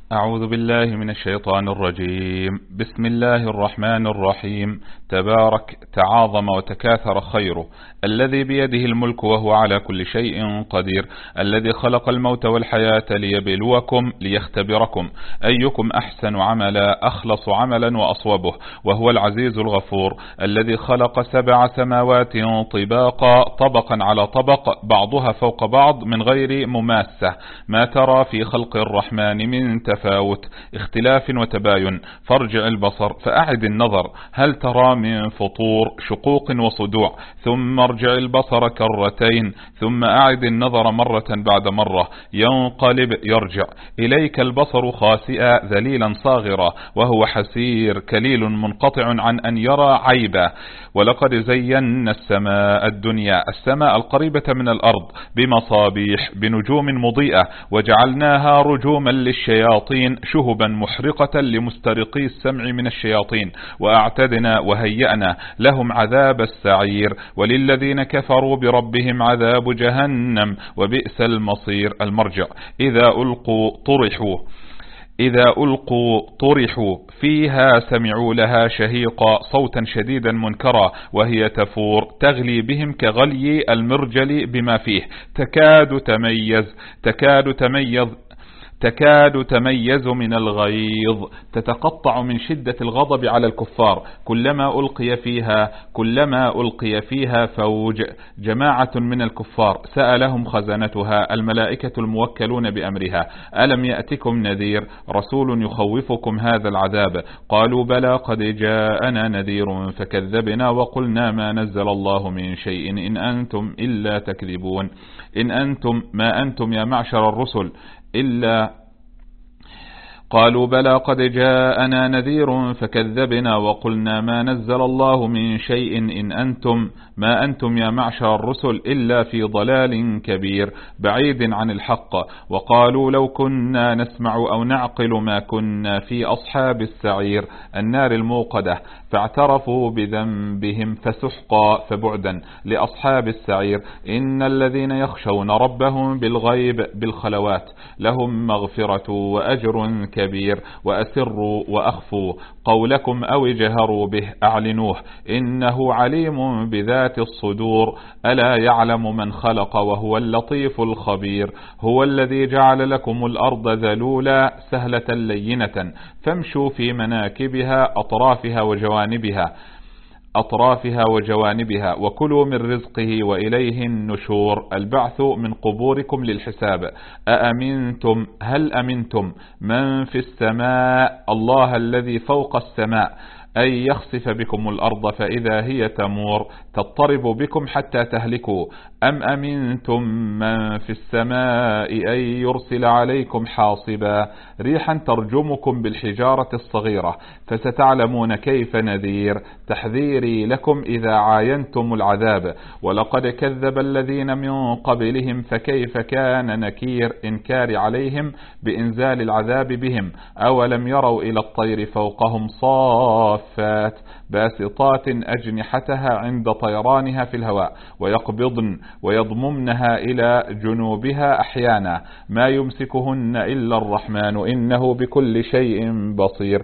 أعوذ بالله من الشيطان الرجيم. بسم الله الرحمن الرحيم. تبارك تعاظم وتكاثر خيره، الذي بيده الملك وهو على كل شيء قدير، الذي خلق الموت والحياة ليبلوكم ليختبركم أيكم أحسن عملا، أخلص عملا وأصوبه، وهو العزيز الغفور، الذي خلق 7 سماوات طباقا، طبقا على طبق، بعضها فوق بعض من غير مماسة، ما ترى في خلق الرحمن من تفاوت، اختلاف وتباين، فارجع البصر فأعد النظر هل ترى من فطور، شقوق وصدوع، ثم ارجع البصر كرتين، ثم أعد النظر مرة بعد مرة، ينقلب يرجع إليك البصر خاسئا ذليلا صاغرا، وهو حسير كليل منقطع عن أن يرى عيبا. ولقد زينا السماء الدنيا، السماء القريبة من الأرض، بمصابيح بنجوم مضيئة، وجعلناها رجوما للشياطين، شهبا محرقة لمسترقي السمع من الشياطين، وأعتدنا وهيأنا لهم عذاب السعير، وللذين كفروا بربهم عذاب جهنم، وبئس المصير المرجع. إذا ألقوا طرحوا فيها سمعوا لها شهيقا، صوتا شديدا منكرا، وهي تفور تغلي بهم كغلي المرجل بما فيه، تكاد تميز من الغيظ، تتقطع من شدة الغضب على الكفار، كلما ألقي فيها فوج، جماعة من الكفار، سألهم خزنتها الملائكة الموكلون بأمرها ألم يأتكم نذير، رسول يخوفكم هذا العذاب؟ قالوا بلى قد جاءنا نذير فكذبنا وقلنا ما نزل الله من شيء إن أنتم إلا تكذبون. ما أنتم يا معشر الرسل قالوا بلى قد جاءنا نذير فكذبنا وقلنا ما نزل الله من شيء ما أنتم يا معشر الرسل إلا في ضلال كبير بعيد عن الحق. وقالوا لو كنا نسمع أو نعقل ما كنا في أصحاب السعير، النار الموقدة، فاعترفوا بذنبهم فسحقا فبعدا لأصحاب السعير. إن الذين يخشون ربهم بالغيب بالخلوات لهم مغفرة وأجر كبير. وأسروا وأخفوا قولكم أو اجهروا به أعلنوه إنه عليم بذات الصدور. ألا يعلم من خلق وهو اللطيف الخبير. هو الذي جعل لكم الأرض ذلولا سهلة لينة، فامشوا في مناكبها أطرافها وجوانبها وكلوا من رزقه وإليه النشور. البعث من قبوركم للحساب. هل أمنتم من في السماء، الله الذي فوق السماء، أن يخسف بكم الأرض فإذا هي تمور، تضطرب بكم حتى تهلكوا؟ أم أمنتم من في السماء أن يرسل عليكم حاصبا، ريحا ترجمكم بالحجارة الصغيرة، فستعلمون كيف نذير. تحذيري لكم إذا عاينتم العذاب. ولقد كذب الذين من قبلهم فكيف كان نكير، إنكار عليهم بإنزال العذاب بهم. أولم يروا إلى الطير فوقهم صافات باسطات أجنحتها عند طيرانها في الهواء، ويقبضن ويضممنها إلى جنوبها أحيانا، ما يمسكهن إلا الرحمن إنه بكل شيء بصير.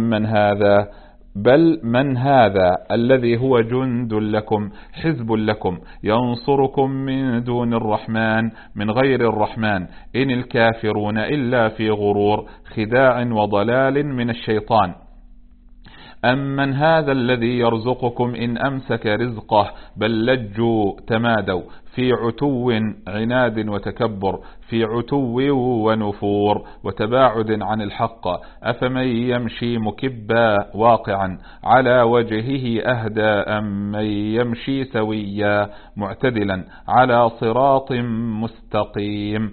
من هذا الذي هو جند لكم حزب لكم، ينصركم من دون الرحمن، من غير الرحمن، إن الكافرون إلا في غرور، خداع وضلال من الشيطان. أمن هذا الذي يرزقكم إن أمسك رزقه، بل لجوا تمادوا في عتو عناد وتكبر، في عتو ونفور وتباعد عن الحق. أفمن يمشي مكبا واقعا على وجهه أهدى أم من يمشي سويا معتدلا على صراط مستقيم،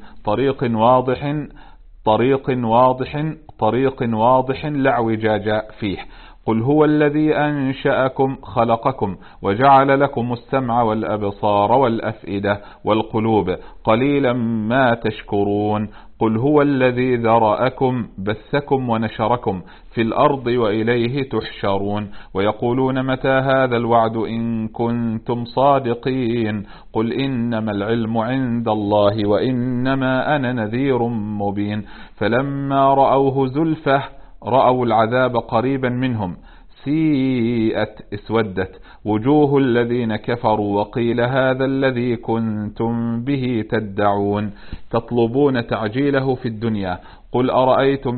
طريق واضح لا اعوجاج فيه. قل هو الذي أنشأكم خلقكم وجعل لكم السمع والأبصار والأفئدة والقلوب، قليلا ما تشكرون. قل هو الذي ذرأكم بثكم ونشركم في الأرض وإليه تحشرون ويقولون متى هذا الوعد إن كنتم صادقين قل إنما العلم عند الله وإنما أنا نذير مبين فلما رأوه زلفة رأوا العذاب قريبا منهم سيئت اسودت وجوه الذين كفروا وقيل هذا الذي كنتم به تدعون تطلبون تعجيله في الدنيا قل أرأيتم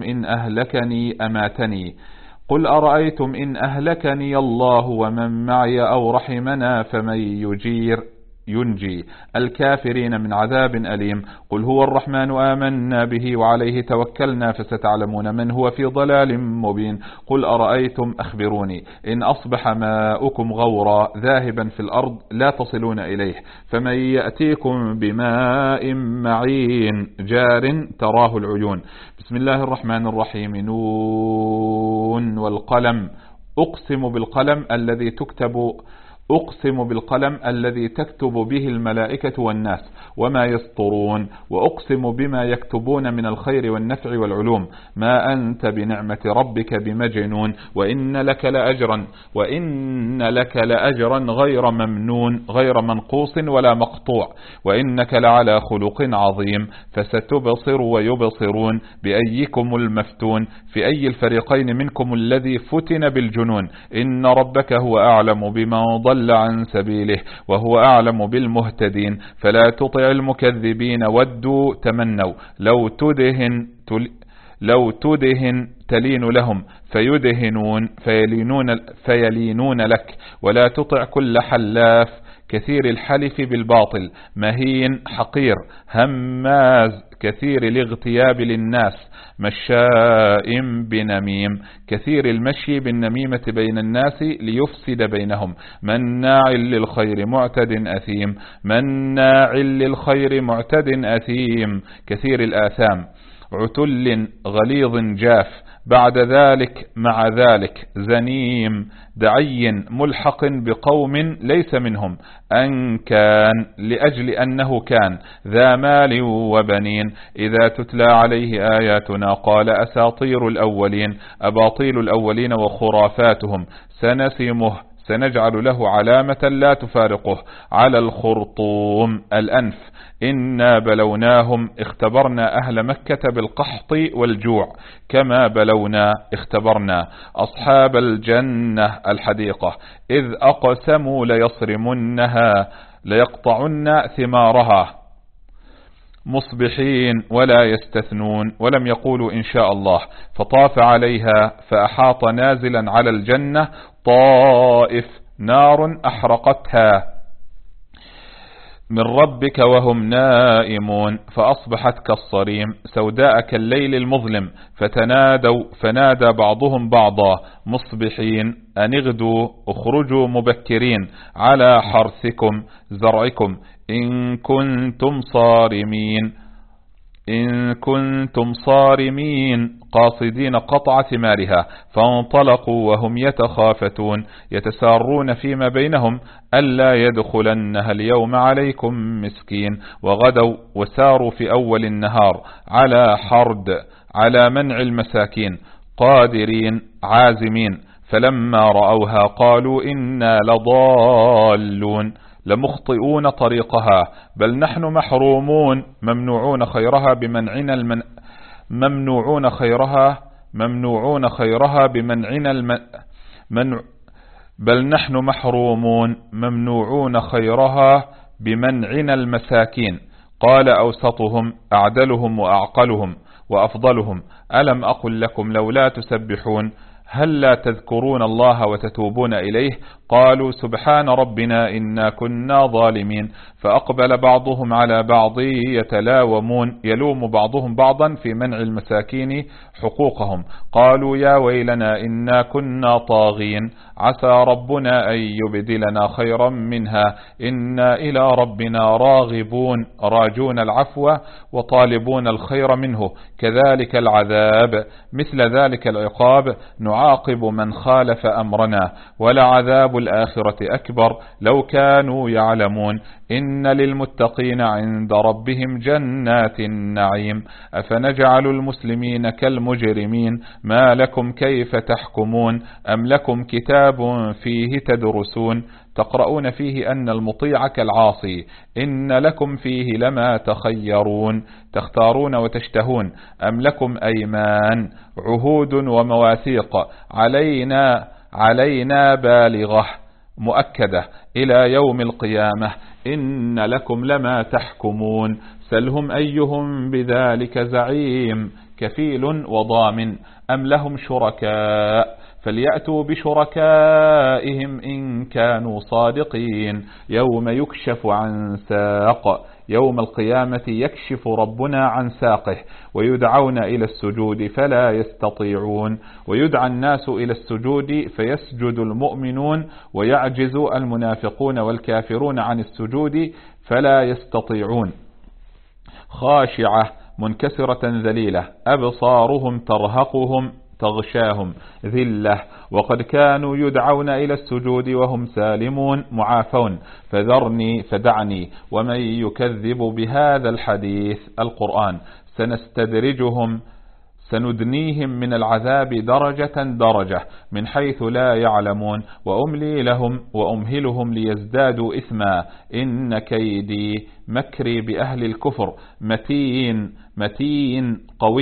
إن أهلكني الله ومن معي أو رحمنا فمن ينجي الكافرين من عذاب أليم قل هو الرحمن آمنا به وعليه توكلنا فستعلمون من هو في ضلال مبين قل أرأيتم أخبروني إن أصبح ماؤكم غورا ذاهبا في الأرض لا تصلون إليه فمن يأتيكم بماء معين جار تراه العيون بسم الله الرحمن الرحيم نون والقلم أقسم بالقلم الذي تكتب به الملائكة والناس وما يسطرون وأقسم بما يكتبون من الخير والنفع والعلوم ما أنت بنعمة ربك بمجنون وإن لك لأجرا غير ممنون غير منقوص ولا مقطوع وإنك لعلى خلق عظيم فستبصر ويبصرون بأيكم المفتون في أي الفريقين منكم الذي فتن بالجنون إن ربك هو أعلم بمن ضل عن سبيله وهو أعلم بالمهتدين فلا تطع المكذبين ودوا تمنوا لو تدهن تلين لهم فيلينون لك ولا تطع كل حلاف كثير الحلف بالباطل مهين حقير هماز كثير الاغتياب للناس مشاء بنميم كثير المشي بالنميمة بين الناس ليفسد بينهم مناع للخير معتد أثيم كثير الآثام عتل غليظ جاف بعد ذلك مع ذلك زنيم دعي ملحق بقوم ليس منهم أن كان لأجل أنه كان ذا مال وبنين إذا تتلى عليه آياتنا قال أساطير الأولين أباطيل الأولين وخرافاتهم سنجعل له علامة لا تفارقه على الخرطوم الأنف إنا بلوناهم اختبرنا أهل مكة بالقحط والجوع كما اختبرنا أصحاب الجنة الحديقة إذ أقسموا ليقطعن ثمارها مصبحين ولا يستثنون ولم يقولوا إن شاء الله فطاف عليها فأحاط نازلا على الجنة طائف نار أحرقتها من ربك وهم نائمون فأصبحت كالصريم سوداء كالليل المظلم فنادى بعضهم بعضا مصبحين أن اغدوا اخرجوا مبكرين على حرثكم زرعكم إن كنتم صارمين قاصدين قطع ثمارها فانطلقوا وهم يتخافتون يتسارون فيما بينهم ألا يدخلنها اليوم عليكم مسكين وغدوا وساروا في أول النهار على منع المساكين قادرين عازمين فلما رأوها قالوا إنا لضالون لمخطئون طريقها بل نحن محرومون ممنوعون خيرها بمنعنا بل نحن محرومون ممنوعون خيرها بمنعنا المساكين قال أوسطهم أعدلهم وأعقلهم وأفضلهم ألم أقل لكم لولا تسبحون هل لا تذكرون الله وتتوبون إليه قالوا سبحان ربنا إنا كنا ظالمين فأقبل بعضهم على بعض يلوم بعضهم بعضا في منع المساكين حقوقهم قالوا يا ويلنا إنا كنا طاغين عسى ربنا أن يبدلنا خيرا منها إنا إلى ربنا راغبون راجون العفو وطالبون الخير منه كذلك العذاب مثل ذلك العقاب نعاقب من خالف أمرنا، ولعذاب الآخرة أكبر لو كانوا يعلمون. إن للمتقين عند ربهم جنات النعيم. أفنجعل المسلمين كالمجرمين؟ ما لكم كيف تحكمون؟ أم لكم كتاب فيه تدرسون تقرؤون فيه أن المطيع كالعاصي؟ إن لكم فيه لما تخيرون تختارون وتشتهون. أم لكم أيمان عهود ومواثيق علينا بالغة مؤكدة إلى يوم القيامة. إن لكم لما تحكمون. سلهم أيهم بذلك زعيم. كفيل وضامن. أم لهم شركاء فليأتوا بشركائهم إن كانوا صادقين. يوم يكشف عن ساق. يوم القيامة يكشف ربنا عن ساقه، ويدعون إلى السجود فلا يستطيعون. ويدعى الناس إلى السجود فيسجد المؤمنون، ويعجز المنافقون والكافرون عن السجود فلا يستطيعون. خاشعة منكسرة ذليلة أبصارهم تغشاهم ذلة، وقد كانوا يدعون إلى السجود وهم سالمون معافون. فدعني ومن يكذب بهذا الحديث القرآن سندنيهم من العذاب درجة من حيث لا يعلمون، وأملي لهم وأمهلهم ليزدادوا إثما. إن كيدي مكري بأهل الكفر متين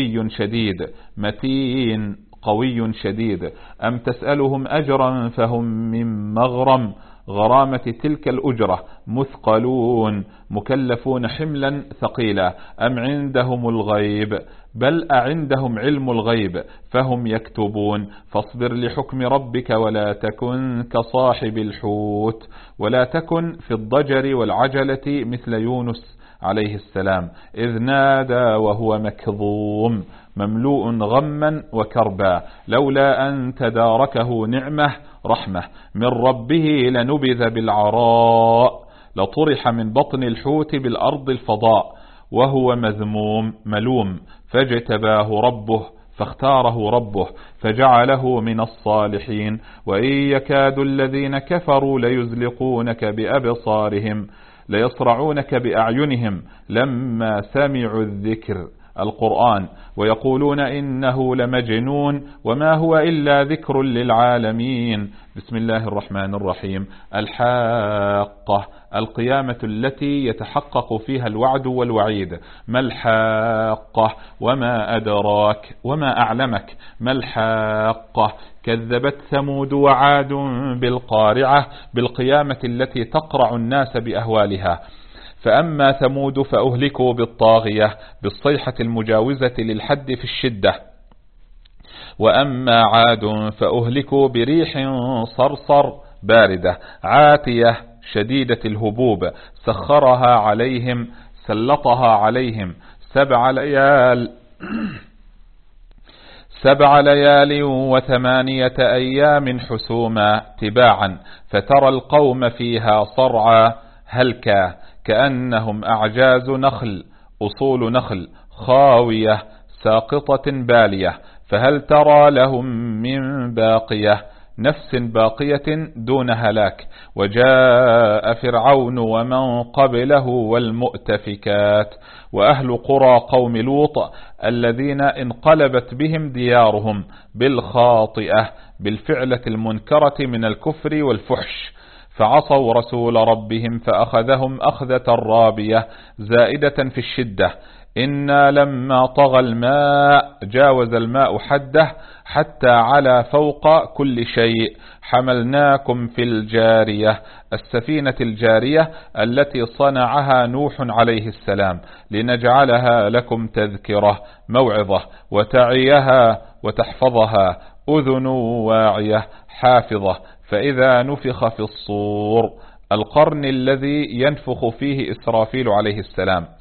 قوي شديد. أم تسألهم أجرا فهم من غرامة تلك الأجرة مثقلون مكلفون حملا ثقيلا. أم عندهم الغيب بل أعندهم علم الغيب فهم يكتبون. فاصبر لحكم ربك ولا تكن كصاحب الحوت، ولا تكن في الضجر والعجلة مثل يونس عليه السلام إذ نادى وهو مكظوم مملوء غما وكربا، لولا أن تداركه رحمة من ربه لنبذ بالعراء، لطرح من بطن الحوت بالأرض الفضاء وهو ملوم. فاختاره ربه فجعله من الصالحين. وإن يكاد الذين كفروا ليزلقونك بأبصارهم ليصرعونك بأعينهم لما سمعوا الذكر القرآن ويقولون إنه لمجنون وما هو إلا ذكر للعالمين. بسم الله الرحمن الرحيم. الحاقة القيامة التي يتحقق فيها الوعد والوعيد. ما الحاقة وما أدراك وما أعلمك ما الحاقة. كذبت ثمود وعاد بالقارعة بالقيامة التي تقرع الناس بأهوالها. فأما ثمود فأهلكوا بالطاغية بالصيحة المجاوزة للحد في الشدة. وأما عاد فأهلكوا بريح صرصر باردة عاتية شديدة الهبوب سلطها عليهم 7 ليال و8 أيام حسوما تباعا، فترى القوم فيها صرعا هلكا كأنهم أعجاز أصول نخل خاوية ساقطة بالية، فهل ترى لهم من باقية نفس باقية دون هلاك. وجاء فرعون ومن قبله والمؤتفكات وأهل قرى قوم لوط الذين انقلبت بهم ديارهم بالخاطئة بالفعلة المنكرة من الكفر والفحش، فعصوا رسول ربهم فأخذهم أخذة رابية زائدة في الشدة. إنا لما طغى الماء جاوز الماء حده حتى على فوق كل شيء حملناكم في الجارية السفينة الجارية التي صنعها نوح عليه السلام لنجعلها لكم تذكرة موعظة وتعيها وتحفظها أذن واعية حافظة. فإذا نفخ في الصور القرن الذي ينفخ فيه إسرافيل عليه السلام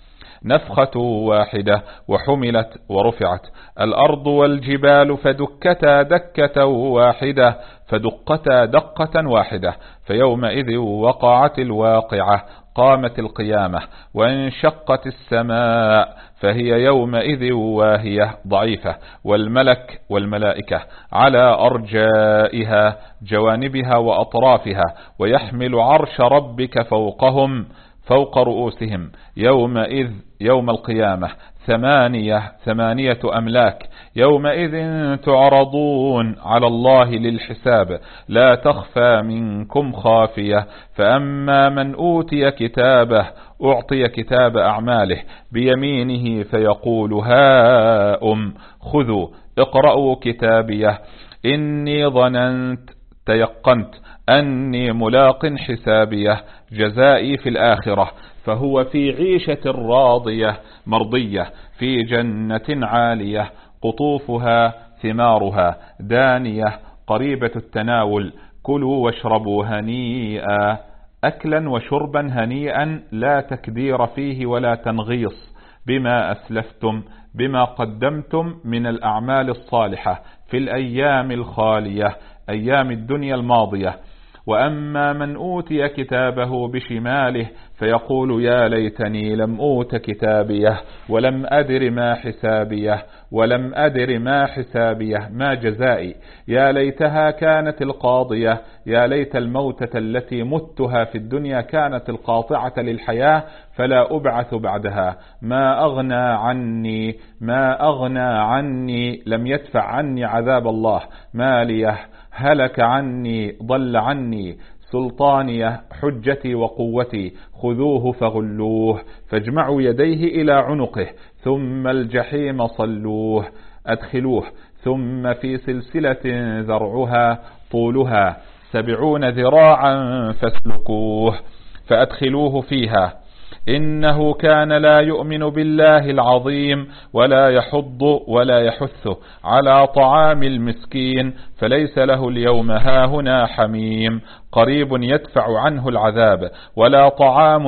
نفخة واحدة وحملت ورفعت. الأرض والجبال فدكتا دكة واحدة فدقتا دقة واحدة. فيومئذ وقعت الواقعة قامت القيامة. وانشقت السماء فهي يومئذ واهية ضعيفة. والملك والملائكة على أرجائها جوانبها وأطرافها ويحمل عرش ربك فوقهم فوق رؤوسهم يومئذ يوم القيامة ثمانية أملاك. يومئذ تعرضون على الله للحساب لا تخفى منكم خافية. فأما من أوتي كتابه أعطي كتاب أعماله بيمينه فيقول هاؤم خذوا اقرأوا كتابيه إني ظننت تيقنت أني ملاق حسابيه جزائي في الآخرة فهو في عيشة راضية مرضية في جنة عالية قطوفها ثمارها دانية قريبة التناول كلوا واشربوا هنيئا أكلا وشربا هنيئا لا تكدير فيه ولا تنغيص بما أسلفتم بما قدمتم من الأعمال الصالحة في الأيام الخالية أيام الدنيا الماضية. وأما من أوتي كتابه بشماله فيقول يا ليتني لم أوت كتابيه ولم أدر ما حسابيه ما جزائي يا ليتها كانت القاضية يا ليت الموتة التي متها في الدنيا كانت القاطعة للحياة فلا أبعث بعدها ما أغنى عني لم يدفع عني عذاب الله ماليه هلك عني ضل عني سلطانية حجتي وقوتي خذوه فغلوه فاجمعوا يديه إلى عنقه ثم الجحيم صلوه أدخلوه ثم في سلسلة ذرعها طولها 70 ذراعا فاسلكوه فأدخلوه فيها إنه كان لا يؤمن بالله العظيم ولا يحض ولا يحث على طعام المسكين فليس له اليوم هاهنا حميم قريب يدفع عنه العذاب ولا طعام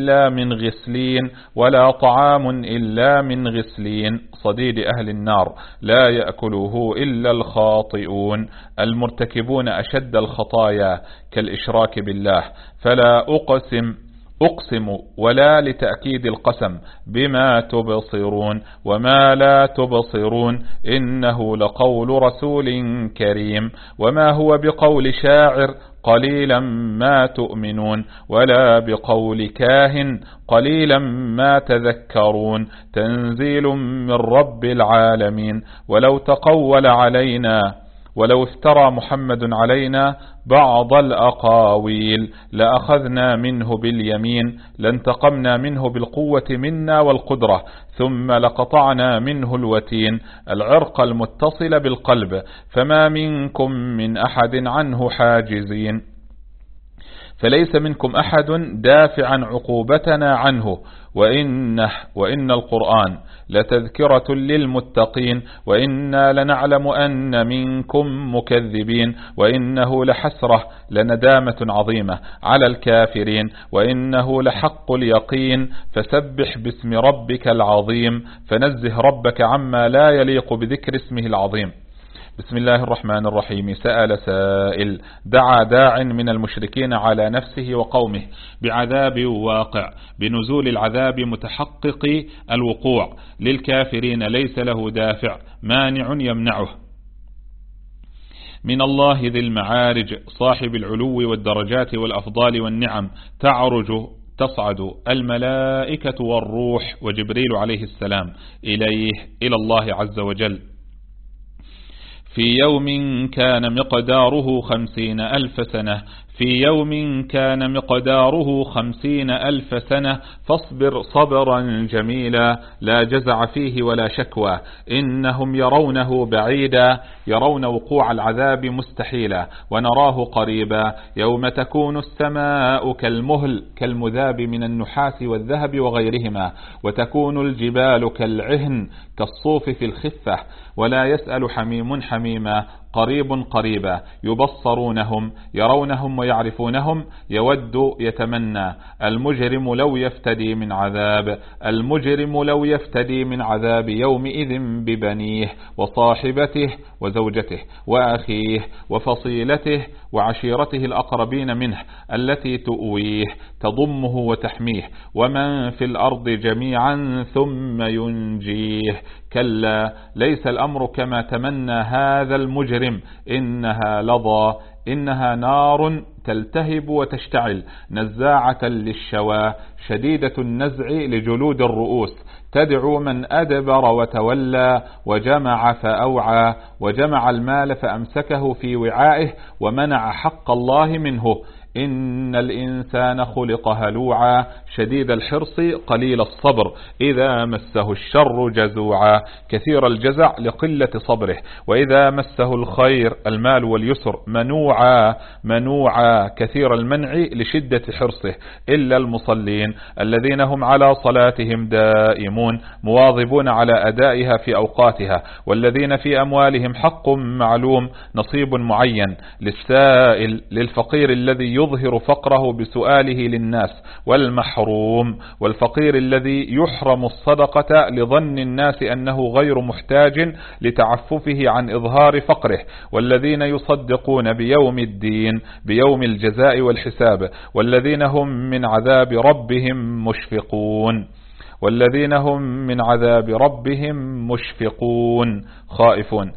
إلا من غسلين صديد أهل النار لا يأكله إلا الخاطئون المرتكبون أشد الخطايا كالإشراك بالله. فلا أقسم ولا لتأكيد القسم بما تبصرون وما لا تبصرون إنه لقول رسول كريم وما هو بقول شاعر قليلا ما تؤمنون ولا بقول كاهن قليلا ما تذكرون تنزيل من رب العالمين. ولو افترى محمد علينا بعض الأقاويل لأخذنا منه باليمين لانتقمنا منه بالقوة منا والقدرة ثم لقطعنا منه الوتين العرق المتصل بالقلب فما منكم من أحد عنه حاجزين. فليس منكم أحد دافع عن عقوبتنا عنه وإن القرآن لتذكرة للمتقين وإنا لنعلم أن منكم مكذبين وإنه لحسرة لندامة عظيمة على الكافرين وإنه لحق اليقين فسبح باسم ربك العظيم فنزه ربك عما لا يليق بذكر اسمه العظيم. بسم الله الرحمن الرحيم. سأل سائل دعا داع من المشركين على نفسه وقومه بعذاب واقع بنزول العذاب متحقق الوقوع للكافرين ليس له دافع مانع يمنعه من الله ذي المعارج صاحب العلو والدرجات والأفضال والنعم تصعد الملائكة والروح وجبريل عليه السلام إلى الله عز وجل في يوم كان مقداره 50,000 سنة فاصبر صبرا جميلا لا جزع فيه ولا شكوى إنهم يرونه بعيدا يرون وقوع العذاب مستحيلا ونراه قريبا يوم تكون السماء كالمهل كالمذاب من النحاس والذهب وغيرهما وتكون الجبال كالعهن كالصوف في الخفة ولا يسأل حميم حميما قريب قريبا، يبصرونهم يرونهم ويعرفونهم، يود يتمنى. المجرم لو يفتدي من عذاب، المجرم لو يفتدي من عذاب يومئذ ببنيه وصاحبته وزوجته وأخيه وفصيلته وعشيرته الأقربين منه التي تؤويه تضمه وتحميه، ومن في الأرض جميعا ثم ينجيه. كلا ليس الأمر كما تمنى هذا المجرم، إنها لظى، إنها نار تلتهب وتشتعل، نزاعة للشوى، شديدة النزع لجلود الرؤوس، تدعو من أدبر وتولى وجمع فأوعى، وجمع المال فأمسكه في وعائه ومنع حق الله منه. إن الإنسان خلق هلوعا، شديد الحرص قليل الصبر، إذا مسه الشر جزوعا، كثير الجزع لقلة صبره، وإذا مسه الخير المال واليسر منوعا، منوعا كثير المنع لشدة حرصه. إلا المصلين الذين هم على صلاتهم دائمون، مواظبون على أدائها في أوقاتها، والذين في أموالهم حق معلوم، نصيب معين للسائل، للفقير الذي يظهر فقره بسؤاله للناس، والمحروم والفقير الذي يحرم الصدقة لظن الناس أنه غير محتاج لتعففه عن إظهار فقره، والذين يصدقون بيوم الدين، بيوم الجزاء والحساب، والذين هم من عذاب ربهم مشفقون، والذين هم من عذاب ربهم مشفقون خائفون.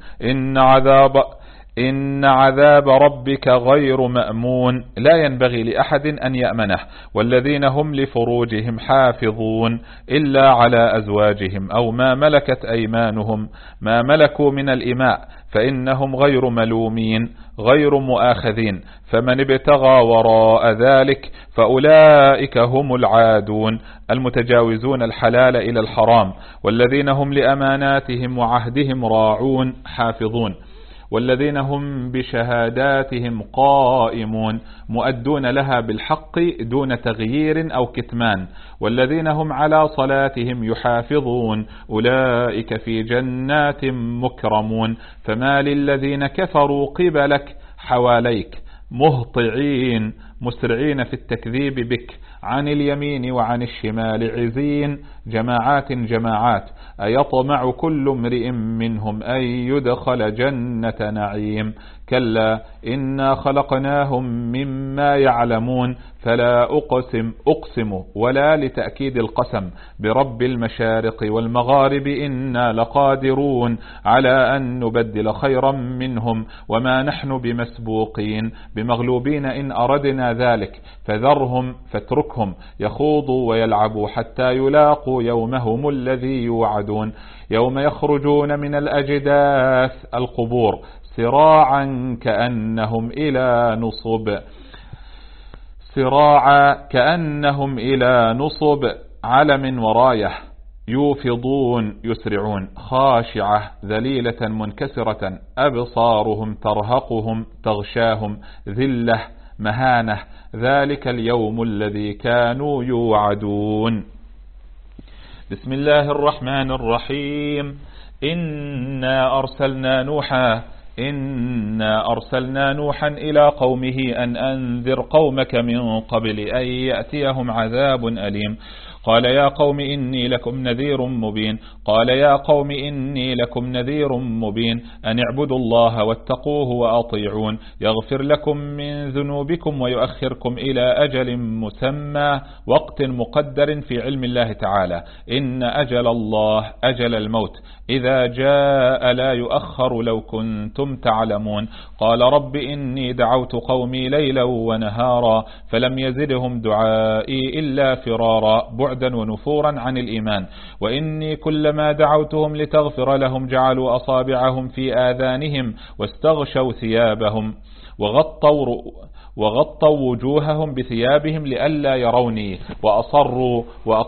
إن عذاب ربك غير مأمون، لا ينبغي لأحد أن يأمنه. والذين هم لفروجهم حافظون إلا على أزواجهم أو ما ملكت أيمانهم، ما ملكوا من الإماء فإنهم غير ملومين غير مؤاخذين، فمن ابتغى وراء ذلك فأولئك هم العادون، المتجاوزون الحلال إلى الحرام. والذين هم لأماناتهم وعهدهم راعون حافظون، والذين هم بشهاداتهم قائمون، مؤدون لها بالحق دون تغيير أو كتمان. والذين هم على صلاتهم يحافظون، أولئك في جنات مكرمون. فما للذين كفروا قبلك حواليك مهطعين، مسرعين في التكذيب بك، عن اليمين وعن الشمال عزين، جماعات جماعات. أيطمع كل امرئ منهم أن يدخل جنة نعيم، كلا إنا خلقناهم مما يعلمون، فلا أقسم ولا لتأكيد القسم برب المشارق والمغارب إنا لقادرون على أن نبدل خيرا منهم، وما نحن بمسبوقين بمغلوبين إن أردنا ذلك. فذرهم فاتركهم يخوضوا ويلعبوا حتى يلاقوا يومهم الذي يوعدون، يوم يخرجون من الأجداث القبور سراعا كأنهم إلى نصب علم وراية، يوفضون يسرعون، خاشعة ذليلة منكسرة، أبصارهم ترهقهم تغشاهم ذلة مهانة، ذلك اليوم الذي كانوا يوعدون. بسم الله الرحمن الرحيم. إنا أرسلنا نوحا إلى قومه أن أنذر قومك من قبل أن يأتيهم عذاب أليم. قال يا قوم إني لكم نذير مبين أن اعبدوا الله واتقوه وأطيعون، يغفر لكم من ذنوبكم ويؤخركم إلى أجل مسمى، وقت مقدر في علم الله تعالى. إن أجل الله أجل الموت إذا جاء لا يؤخر لو كنتم تعلمون. قال رب إني دعوت قومي ليلا ونهارا فلم يزدهم دعائي إلا فرارا، بعدا ونفورا عن الإيمان. وإني كلما دعوتهم لتغفر لهم جعلوا أصابعهم في آذانهم واستغشوا ثيابهم وغطوا وجوههم بثيابهم لئلا يروني، وأصروا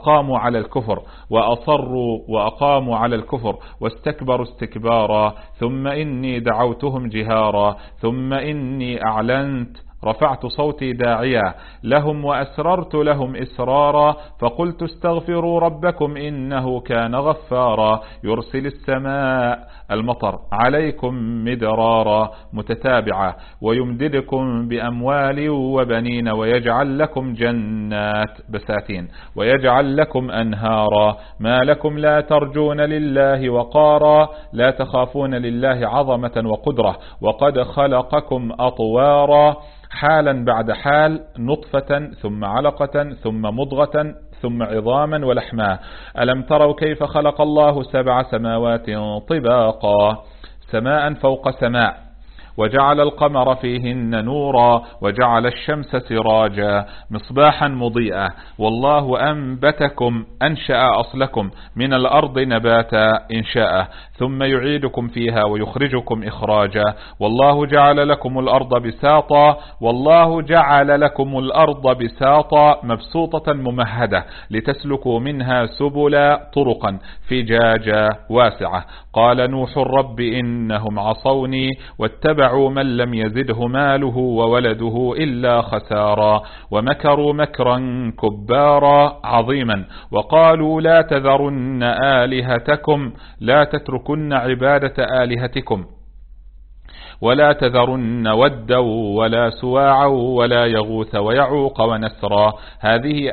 وأقاموا على الكفر واستكبروا استكبارا. ثم إني دعوتهم جهارا ثم إني رفعت صوتي داعيا لهم وأسررت لهم إسرارا، فقلت استغفروا ربكم إنه كان غفارا يرسل السماء المطر عليكم مدرارا متتابعة ويمددكم بأموال وبنين ويجعل لكم جنات بساتين ويجعل لكم أنهارا، ما لكم لا ترجون لله وقارا، لا تخافون لله عظمة وقدرة، وقد خلقكم أطوارا حالا بعد حال، نطفة ثم علقة ثم مضغة ثم عظاما ولحما. ألم تروا كيف خلق الله 7 سماوات طباقا سماء فوق سماء، وجعل القمر فيهن نورا، وجعل الشمس سراجا مصباحا مضيئا، والله أنبتكم أنشأ أصلكم من الأرض نباتا إنشاء، ثم يعيدكم فيها ويخرجكم إخراجا، والله جعل لكم الأرض بساطا، والله جعل لكم الأرض بساطا مبسوطة ممهدة لتسلكوا منها سبلا طرقا فجاجا واسعة. قال نوح رب إنهم عصوني واتبعوا من لم يزده ماله وولده إلا خسارا، ومكروا مكرا كبارا عظيما، وقالوا لا تذرن آلهتكم، لا تتركن عبادة آلهتكم، ولا تذرن ودا ولا سواعا ولا يغوث ويعوق ونسرا. هذه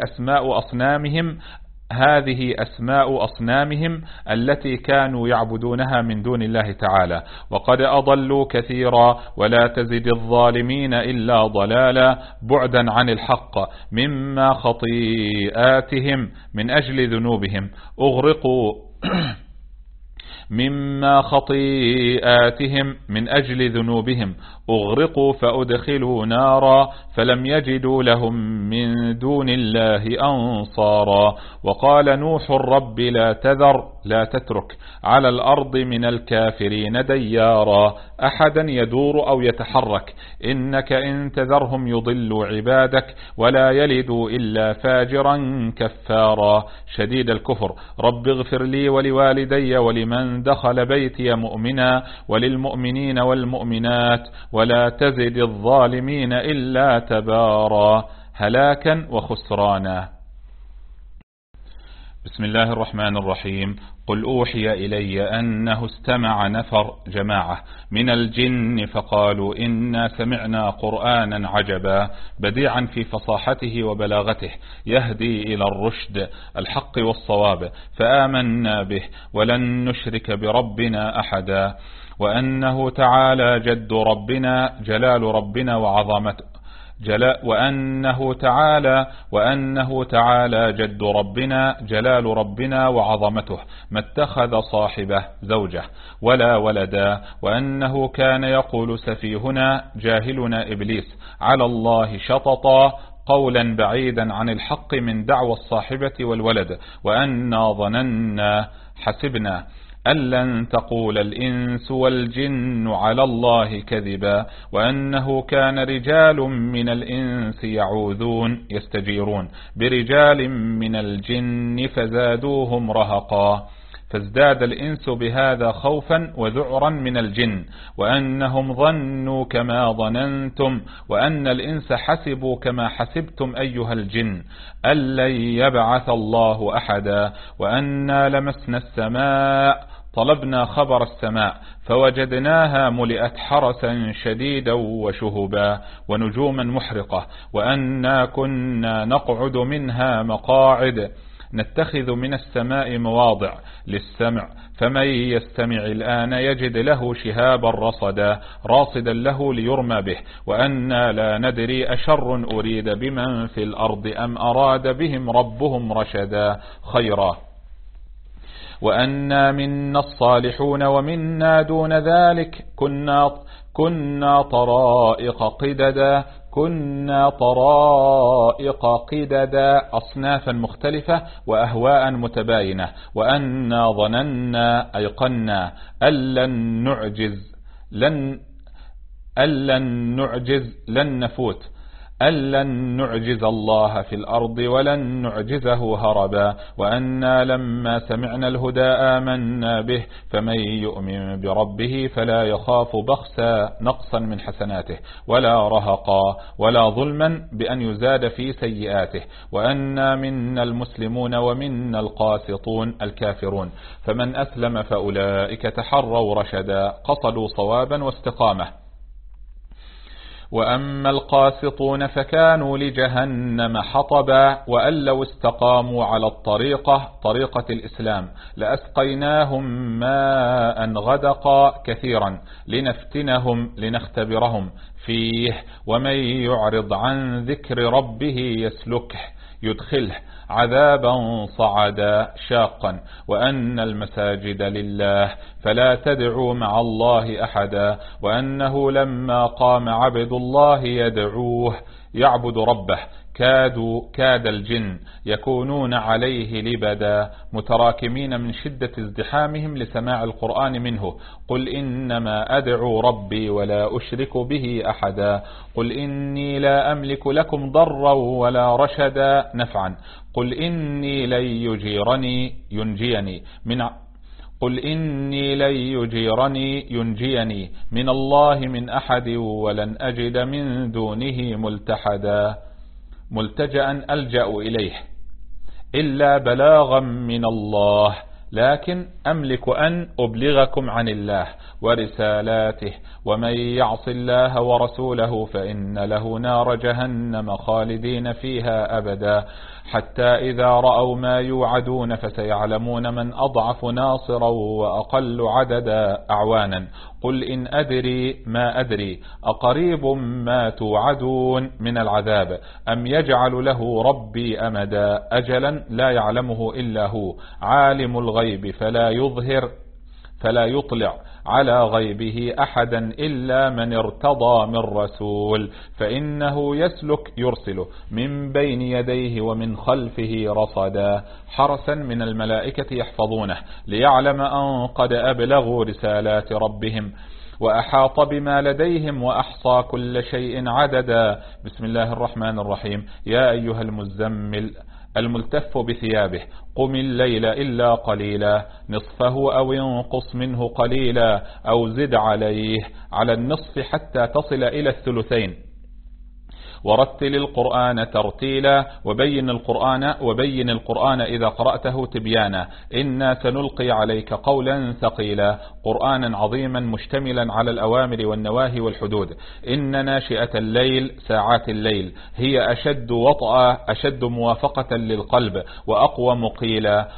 أسماء أصنامهم التي كانوا يعبدونها من دون الله تعالى، وقد أضلوا كثيرا، ولا تزد الظالمين إلا ضلالا، بعدا عن الحق مما خطيئاتهم من أجل ذنوبهم أغرقوا مما خطيئاتهم من أجل ذنوبهم أغرقوا فأدخلوا نارا فلم يجدوا لهم من دون الله أنصارا. وقال نوح رب لا تترك على الأرض من الكافرين ديارا أحدا يدور أو يتحرك، إنك إن تذرهم يضلوا عبادك ولا يلدوا إلا فاجرا كفارا شديد الكفر. رب اغفر لي ولوالدي ولمن دخل بيتي مؤمنا وللمؤمنين والمؤمنات ولا تزد الظالمين إلا تبارا هلاكا وخسرانا. بسم الله الرحمن الرحيم. قل أوحي إلي أنه استمع نفر جماعة من الجن فقالوا إنا سمعنا قرآنا عجبا بديعا في فصاحته وبلاغته يهدي إلى الرشد الحق والصواب فآمنا به ولن نشرك بربنا أحدا، وأنه تعالى جد ربنا جلال ربنا وعظمته وأنه تعالى جد ربنا جلال ربنا وعظمته ما اتخذ صاحبه زوجه ولا ولدا، وأنه كان يقول سفيهنا جاهلنا إبليس على الله شططا قولا بعيدا عن الحق من دعوى الصاحبة والولد، وأنا ظننا حسبنا أن لن تقول الإنس والجن على الله كذبا، وأنه كان رجال من الإنس يستجيرون برجال من الجن فزادوهم رهقا، فازداد الإنس بهذا خوفا وذعرا من الجن، وأنهم ظنوا كما ظننتم، وأن الإنس حسبوا كما حسبتم أيها الجن أن لن يبعث الله أحدا، وأنا لمسنا السماء طلبنا خبر السماء فوجدناها ملئت حرسا شديدا وشهبا ونجوما محرقة، وأنا كنا نقعد منها مقاعد نتخذ من السماء مواضع للسمع، فمن يستمع الآن يجد له شهابا راصدا له ليرمى به، وأنا لا ندري أشر أريد بمن في الأرض أم أراد بهم ربهم رشدا خيرا، وأنا منا الصالحون ومنا دون ذلك كنا طرائق قددا أصنافا مختلفة وأهواء متباينة، وأنا ظننا أيقنا أن لن نفوت أن لن نعجز الله في الأرض ولن نعجزه هربا، وأنا لما سمعنا الهدى آمنا به، فمن يؤمن بربه فلا يخاف بخسا نقصا من حسناته ولا رهقا ولا ظلما بأن يزاد في سيئاته، وأنا منا المسلمون ومنا القاسطون الكافرون، فمن أسلم فأولئك تحروا رشدا قصدوا صوابا واستقامة. وأما القاسطون فكانوا لجهنم حطبا، وأن لو استقاموا على طريقة الإسلام لأسقيناهم ماء غدقا كثيرا لنفتنهم لنختبرهم فيه، ومن يعرض عن ذكر ربه يسلكه يدخله عذابا صعدا شاقا، وأن المساجد لله فلا تدعوا مع الله أحدا، وأنه لما قام عبد الله يدعوه يعبد ربه كاد الجن يكونون عليه لبدا، متراكمين من شدة ازدحامهم لسماع القرآن منه. قل إنما أدعو ربي ولا أشرك به أحدا، قل إني لا أملك لكم ضرا ولا رشدا نفعا، قل إني لن ينجيني من الله من أحد ولن أجد من دونه ملتجأ ألجأ إليه إلا بلاغا من الله، لكن أملك أن أبلغكم عن الله ورسالاته، ومن يعص الله ورسوله فإن له نار جهنم خالدين فيها أبدا، حتى إذا رأوا ما يوعدون فسيعلمون من أضعف ناصرا وأقل عددا أعوانا. قل إن أدري ما أدري أقريب ما توعدون من العذاب أم يجعل له ربي أمدا، أجلا لا يعلمه إلا هو، عالم الغيب فلا يطلع على غيبه أحدا إلا من ارتضى من رسول، فإنه يرسل من بين يديه ومن خلفه رصدا حرسا من الملائكة يحفظونه، ليعلم أن قد أبلغوا رسالات ربهم وأحاط بما لديهم وأحصى كل شيء عددا. بسم الله الرحمن الرحيم. يا أيها المزمل الملتف بثيابه قم الليل إلا قليلا نصفه أو انقص منه قليلا أو زد عليه على النصف حتى تصل إلى الثلثين، ورتل القرآن ترتيلا وبين القرآن إذا قرأته تبيانا، إنا سنلقي عليك قولا ثقيلا، قرآنا عظيما مشتملا على الأوامر والنواهي والحدود. إن ناشئة الليل ساعات الليل هي أشد وطأ أشد موافقة للقلب وأقوم قيلا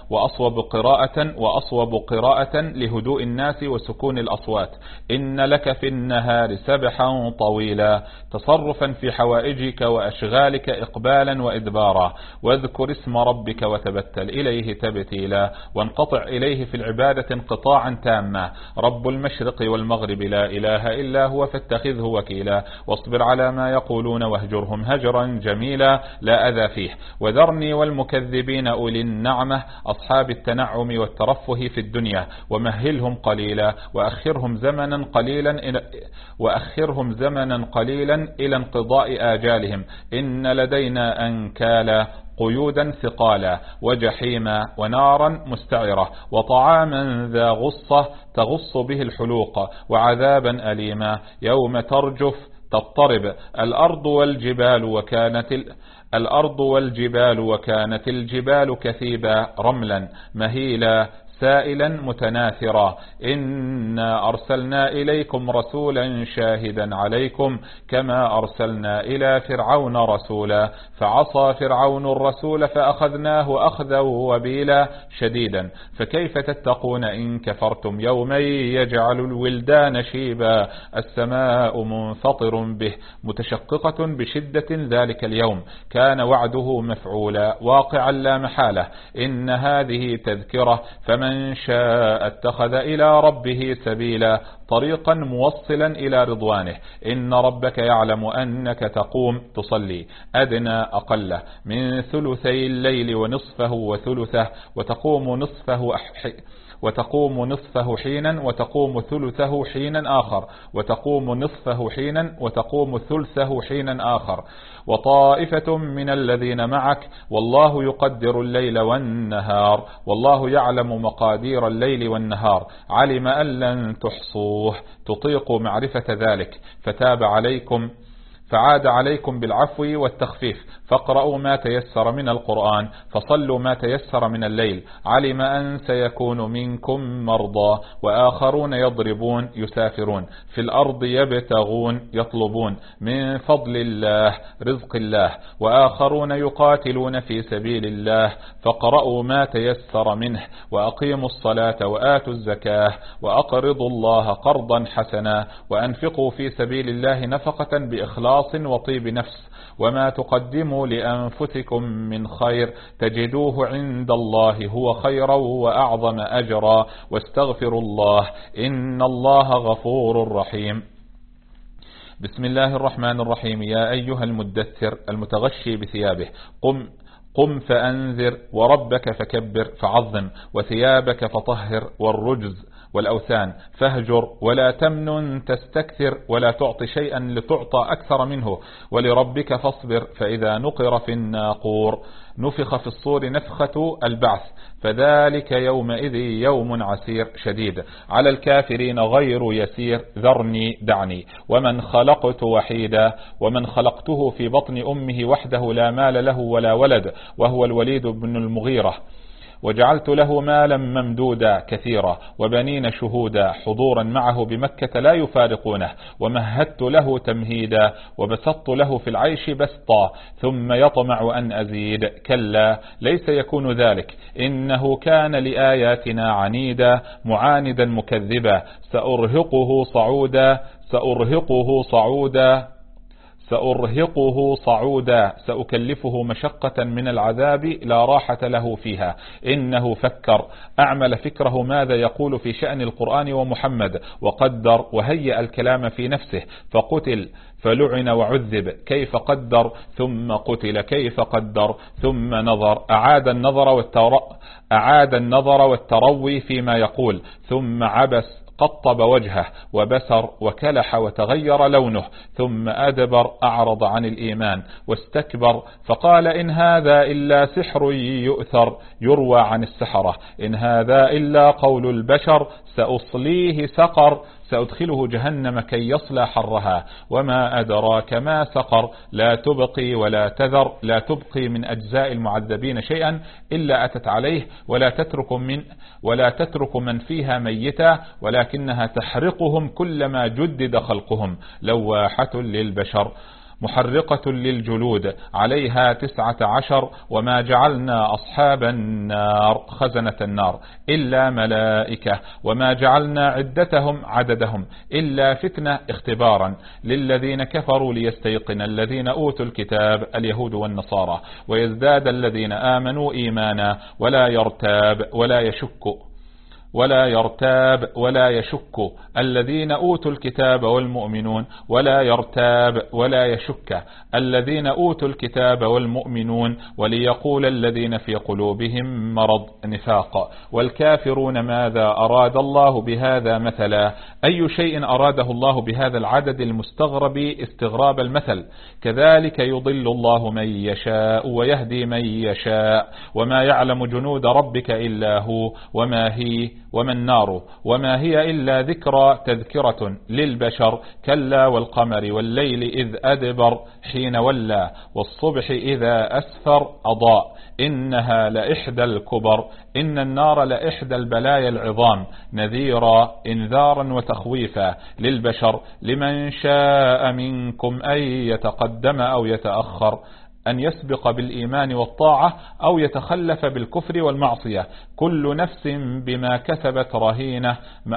وأصوب قراءة لهدوء الناس وسكون الأصوات. إن لك في النهار سبحا طويلا تصرفا في حوائجك وأشغالك إقبالا وإدبارا، واذكر اسم ربك وتبتل إليه تبتيلا، وانقطع إليه في العبادة انقطاعا تاما. رب المشرق والمغرب لا إله إلا هو فاتخذه وكيلا، واصبر على ما يقولون واهجرهم هجرا جميلا لا أذى فيه، وذرني والمكذبين أولي النعمة أصحاب التنعم والترفه في الدنيا، ومهلهم قليلا وأخرهم زمنا قليلا إلى انقضاء آجالهم. إن لدينا أنكالا قيودا ثقالا وجحيما ونارا مستعرة وطعاما ذا غصة تغص به الحلوق وعذابا أليما يوم ترجف تضطرب الأرض والجبال وكانت الجبال كثيبا رملا مهيلا سائلا متناثرا. إنا أرسلنا إليكم رسولا شاهدا عليكم كما أرسلنا إلى فرعون رسولا، فعصى فرعون الرسول فأخذناه أخذا وبيلا شديدا، فكيف تتقون إن كفرتم يوما يجعل الولدان شيبا، السماء منفطر به متشققة بشدة ذلك اليوم كان وعده مفعولا واقعا لا محالة. إن هذه تذكرة فمن شاء اتخذ إلى ربه سبيلا طريقا موصلا إلى رضوانه. إن ربك يعلم أنك تقوم تصلي أدنى أقله من ثلثي الليل ونصفه وثلثه وتقوم نصفه حينا وتقوم ثلثه حينا آخر، وتقوم نصفه حينا وتقوم ثلثه حينا آخر. وطائفة من الذين معك والله يقدر الليل والنهار والله يعلم مقادير الليل والنهار، علم أن لن تحصوه، تطيق معرفة ذلك، فتاب عليكم فعاد عليكم بالعفو والتخفيف، فاقرأوا ما تيسر من القرآن، فصلوا ما تيسر من الليل، علم أن سيكون منكم مرضى وآخرون يضربون يسافرون في الأرض يبتغون يطلبون من فضل الله رزق الله، وآخرون يقاتلون في سبيل الله، فاقرأوا ما تيسر منه، وأقيموا الصلاة وآتوا الزكاة وأقرضوا الله قرضا حسنا، وأنفقوا في سبيل الله نفقة بإخلاص وطيب نفس، وما تقدموا لأنفسكم من خير تجدوه عند الله هو خيرا وأعظم أجرا، واستغفروا الله إن الله غفور رحيم. بسم الله الرحمن الرحيم. يا أيها المدثر المتغشي بثيابه قم فأنذر وربك فكبر فعظم وثيابك فطهر والرجز والأوثان فاهجر ولا تمنن تستكثر ولا تعطي شيئا لتعطى أكثر منه ولربك فاصبر. فإذا نقر في الناقور نفخ في الصور نفخة البعث، فذلك يومئذ يوم عسير شديد على الكافرين غير يسير. ذرني دعني ومن خلقت وحيدا ومن خلقته في بطن أمه وحده لا مال له ولا ولد وهو الوليد بن المغيرة، وجعلت له مالا ممدودا كثيرا وبنين شهودا حضورا معه بمكة لا يفارقونه، ومهدت له تمهيدا وبسطت له في العيش بسطا ثم يطمع أن أزيد، كلا ليس يكون ذلك إنه كان لآياتنا عنيدا معاندا مكذبا، سأرهقه صعودا سأكلفه مشقة من العذاب لا راحة له فيها، إنه فكر أعمل فكره ماذا يقول في شأن القرآن ومحمد، وقدر وهيأ الكلام في نفسه، فقتل فلعن وعذب كيف قدر ثم قتل كيف قدر ثم نظر، أعاد النظر والتروي فيما يقول، ثم عبس قطب وجهه وبسر وكلح وتغير لونه، ثم أدبر أعرض عن الإيمان واستكبر، فقال إن هذا إلا سحر يؤثر يروى عن السحرة، إن هذا إلا قول البشر، سأصليه سقر سأدخله جهنم كي يصلى حرها، وما أدراك ما سقر، لا تبقي ولا تذر، لا تبقي من أجزاء المعذبين شيئا إلا أتت عليه، ولا تترك من فيها ميتا، ولكنها تحرقهم كلما جدد خلقهم، لواحة للبشر محرقة للجلود عليها 19، وما جعلنا أصحاب النار خزنة النار إلا ملائكة، وما جعلنا عددهم إلا فتنة اختبارا للذين كفروا ليستيقن الذين أوتوا الكتاب اليهود والنصارى، ويزداد الذين آمنوا إيمانا ولا يرتاب ولا يشك الذين أوتوا الكتاب والمؤمنون، ولا يرتاب ولا يشك الذين أوتوا الكتاب والمؤمنون، وليقول الذين في قلوبهم مرض نفاق والكافرون ماذا أراد الله بهذا مثلا، أي شيء أراده الله بهذا العدد المستغرب استغراب المثل، كذلك يضل الله من يشاء ويهدي من يشاء، وما يعلم جنود ربك إلا هو، وما النار وما هي إلا ذكرى تذكرة للبشر، كلا والقمر والليل إذ أدبر حين ولى، والصبح إذا أسفر أضاء، إنها لإحدى الكبر، إن النار لإحدى البلايا العظام، نذيرا إنذارا وتخويفا للبشر، لمن شاء منكم أن يتقدم أو يتأخر، أن يسبق بالإيمان والطاعة أو يتخلف بالكفر والمعصية، كل نفس بما كسبت رهينة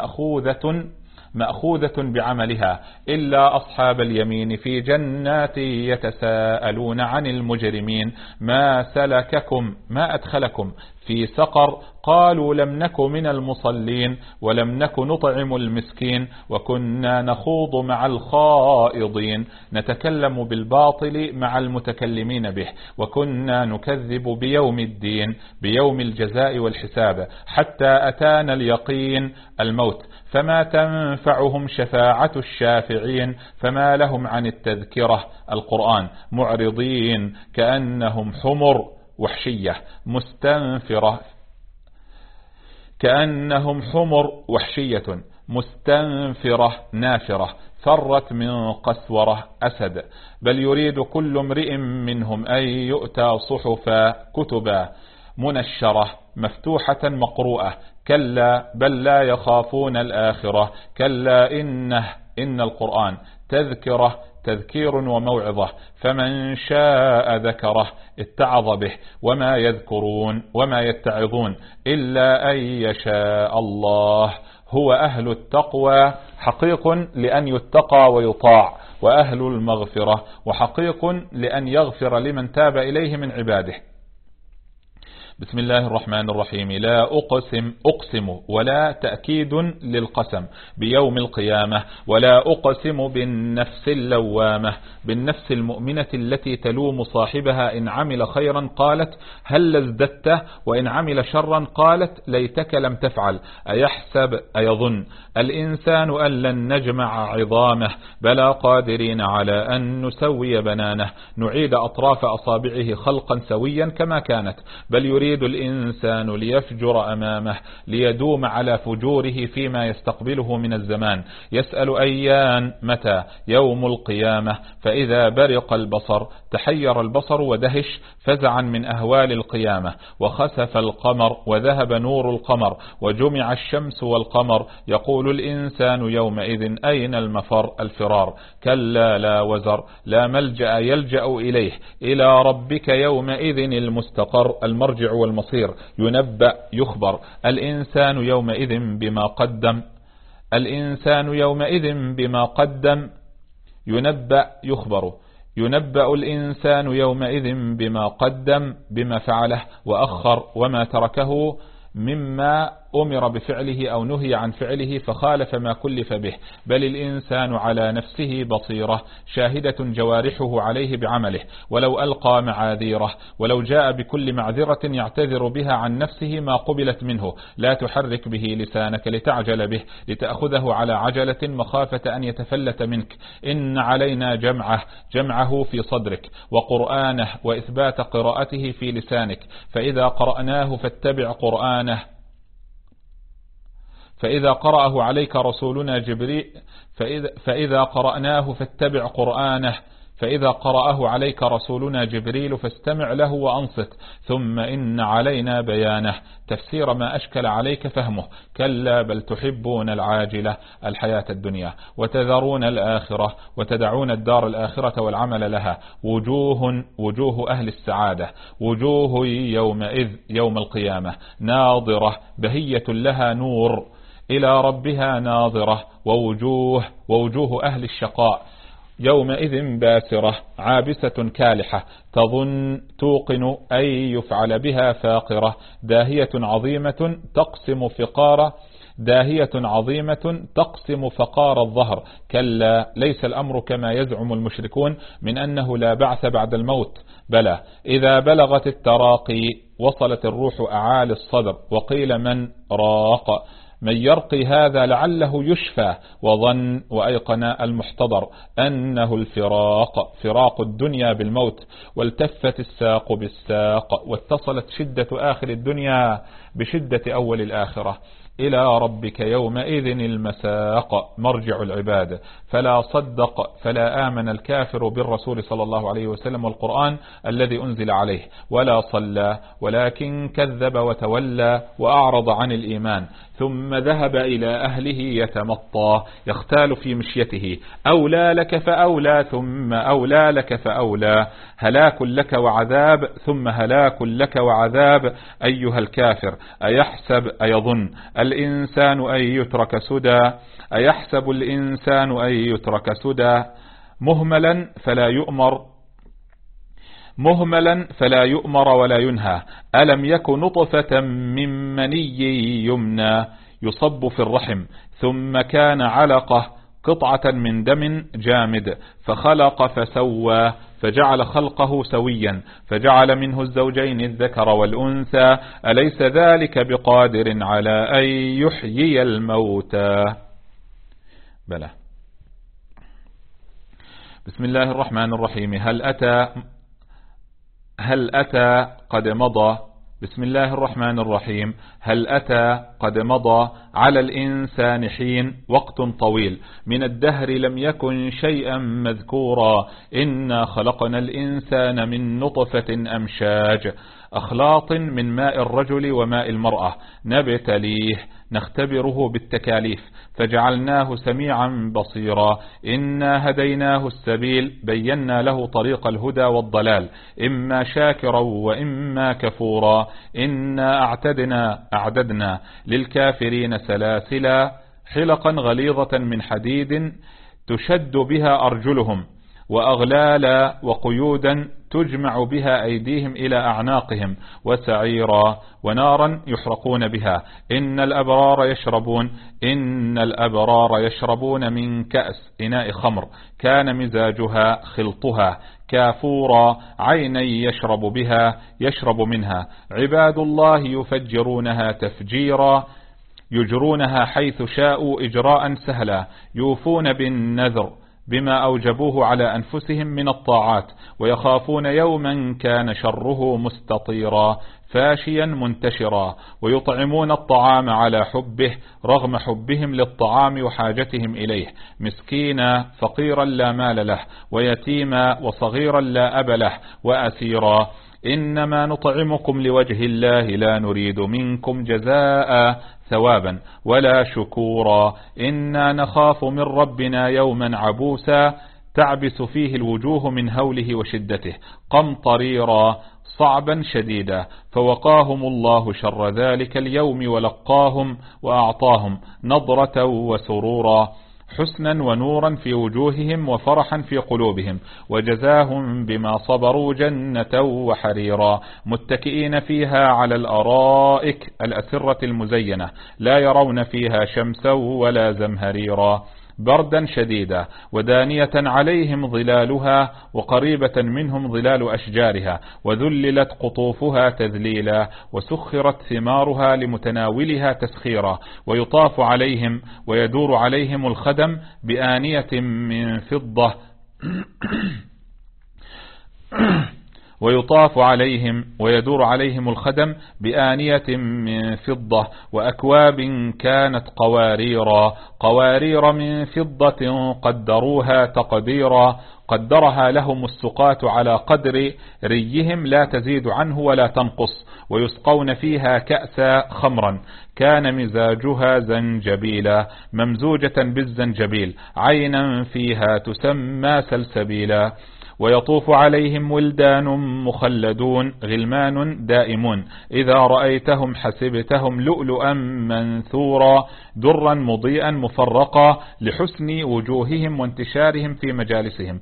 مأخوذة بعملها، إلا أصحاب اليمين في جنات يتساءلون عن المجرمين، ما أدخلكم في سقر قالوا لم نك من المصلين ولم نك نطعم المسكين وكنا نخوض مع الخائضين، نتكلم بالباطل مع المتكلمين به، وكنا نكذب بيوم الدين، بيوم الجزاء والحساب، حتى أتانا اليقين الموت، فما تنفعهم شفاعة الشافعين، فما لهم عن التذكرة القرآن معرضين كأنهم حمر وحشية مستنفرة، كأنهم حمر وحشية مستنفرة نافرة فرت من قسورة أسد، بل يريد كل امرئ منهم أن يؤتى صحفا كتبا منشرة مفتوحة مقروءة، كلا بل لا يخافون الآخرة، كلا إن القرآن تذكرة تذكير وموعظة، فمن شاء ذكره اتعظ به، وما يذكرون وما يتعظون إلا أن يشاء الله، هو أهل التقوى حقيق لأن يتقى ويطاع، وأهل المغفرة وحقيق لأن يغفر لمن تاب إليه من عباده. بسم الله الرحمن الرحيم. لا أقسم ولا تأكيد للقسم بيوم القيامة، ولا أقسم بالنفس اللوامة، بالنفس المؤمنة التي تلوم صاحبها إن عمل خيرا قالت هل ازددته، وإن عمل شرا قالت ليتك لم تفعل، أيحسب أيظن الإنسان أن لن نجمع عظامه، بلى قادرين على أن نسوي بنانه، نعيد أطراف أصابعه خلقا سويا كما كانت، بل يريد الإنسان ليفجر أمامه، ليدوم على فجوره فيما يستقبله من الزمان، يسأل أيان متى يوم القيامة، فإذا برق البصر تحير البصر ودهش فزعا من أهوال القيامة، وخسف القمر وذهب نور القمر، وجمع الشمس والقمر، يقول الإنسان يومئذ أين المفر الفرار، كلا لا وزر لا ملجأ يلجأ إليه، إلى ربك يومئذ المستقر المرجع والمصير، ينبأ يخبر الإنسان يومئذ بما قدم، الإنسان يومئذ بما قدم، ينبأ يخبر، ينبأ الإنسان يومئذ بما قدم بما فعله وأخر وما تركه مما أمر بفعله أو نهي عن فعله فخالف ما كلف به، بل الإنسان على نفسه بصيرة، شاهدة جوارحه عليه بعمله، ولو ألقى معاذيره، ولو جاء بكل معذرة يعتذر بها عن نفسه ما قبلت منه، لا تحرك به لسانك لتعجل به، لتأخذه على عجلة مخافة أن يتفلت منك، إن علينا جمعه في صدرك، وقرآنه وإثبات قراءته في لسانك، فإذا قرأناه فاتبع قرآنه، فإذا قرأه عليك رسولنا جبريل فإذا قرأناه فاتبع قرآنه، فإذا قرأه عليك رسولنا جبريل فاستمع له وأنصت، ثم إن علينا بيانه، تفسير ما أشكل عليك فهمه، كلا بل تحبون العاجلة الحياة الدنيا وتذرون الآخرة، وتدعون الدار الآخرة والعمل لها، وجوه أهل السعادة، وجوه يومئذ يوم القيامة ناظرة بهية لها نور إلى ربها ناظرة، ووجوه أهل الشقاء يومئذ باسرة عابسة كالحة، توقن أن يفعل بها فاقرة، داهية عظيمة تقسم فقار الظهر، كلا ليس الأمر كما يزعم المشركون من أنه لا بعث بعد الموت، بلى إذا بلغت التراقي وصلت الروح أعالي الصدر، وقيل من راق، من يرقي هذا لعله يشفى، وظن وأيقن المحتضر أنه الفراق، فراق الدنيا بالموت، والتفت الساق بالساق، واتصلت شدة آخر الدنيا بشدة أول الآخرة، إلى ربك يومئذ المساق مرجع العباد، فلا صدق فلا آمن الكافر بالرسول صلى الله عليه وسلم والقرآن الذي أنزل عليه، ولا صلى ولكن كذب وتولى وأعرض عن الإيمان، ثم ذهب إلى أهله يتمطى يختال في مشيته، أولى لك فأولى ثم أولى لك فأولى، هلاك لك وعذاب ثم هلاك لك وعذاب أيها الكافر، أيظن الإنسان أن يترك سدى، أيحسب الإنسان أن يترك سدى مهملا فلا يؤمر، مهملا فلا يؤمر ولا ينهى. ألم يك نطفة من مني يمنى يصب في الرحم ثم كان علقة قطعة من دم جامد فخلق فسوى فجعل خلقه سويا فجعل منه الزوجين الذكر والأنثى أليس ذلك بقادر على أن يحيي الموتى؟ بلى. بسم الله الرحمن الرحيم. هل أتى قد مضى. بسم الله الرحمن الرحيم. هل أتى قد مضى على الإنسان حين وقت طويل من الدهر لم يكن شيئا مذكورا إنا خلقنا الإنسان من نطفة أمشاج أخلاط من ماء الرجل وماء المرأة نبتليه نختبره بالتكاليف فجعلناه سميعا بصيرا إنا هديناه السبيل بينا له طريق الهدى والضلال إما شاكرا وإما كفورا إنا أعددنا للكافرين سلاسلا حلقا غليظة من حديد تشد بها أرجلهم وأغلالا وقيودا تجمع بها أيديهم إلى أعناقهم وسعيرا ونارا يحرقون بها إن الأبرار يشربون من كأس إناء خمر كان مزاجها خلطها كافورا عينا يشرب منها عباد الله يفجرونها تفجيرا يجرونها حيث شاءوا إجراء سهلا يوفون بالنذر بما أوجبوه على أنفسهم من الطاعات ويخافون يوما كان شره مستطيرا فاشيا منتشرا ويطعمون الطعام على حبه رغم حبهم للطعام وحاجتهم إليه مسكينا فقيرا لا مال له ويتيما وصغيرا لا أب له وأسيرا إنما نطعمكم لوجه الله لا نريد منكم جزاء ثوابا ولا شكورا إنا نخاف من ربنا يوما عبوسا تعبس فيه الوجوه من هوله وشدته قمطريرا صعبا شديدا فوقاهم الله شر ذلك اليوم ولقاهم وأعطاهم نضرة وسرورا حسنا ونورا في وجوههم وفرحا في قلوبهم وجزاهم بما صبروا جنة وحريرا متكئين فيها على الأرائك الأسرة المزينة لا يرون فيها شمسا ولا زمهريرا بردا شديدا ودانية عليهم ظلالها وقريبة منهم ظلال أشجارها وذللت قطوفها تذليلا وسخرت ثمارها لمتناولها تسخيرا ويطاف عليهم ويدور عليهم الخدم بآنية من فضة ويدور عليهم الخدم بآنية من فضة وأكواب كانت قوارير من فضة قدروها تقديرا قدرها لهم السقاة على قدر ريهم لا تزيد عنه ولا تنقص ويسقون فيها كأسا خمرا كان مزاجها زنجبيلا ممزوجة بالزنجبيل عينا فيها تسمى سلسبيلا ويطوف عليهم ولدان مخلدون غلمان دائمون إذا رأيتهم حسبتهم لؤلؤا منثورا درا مضيئا مفرقا لحسن وجوههم وانتشارهم في مجالسهم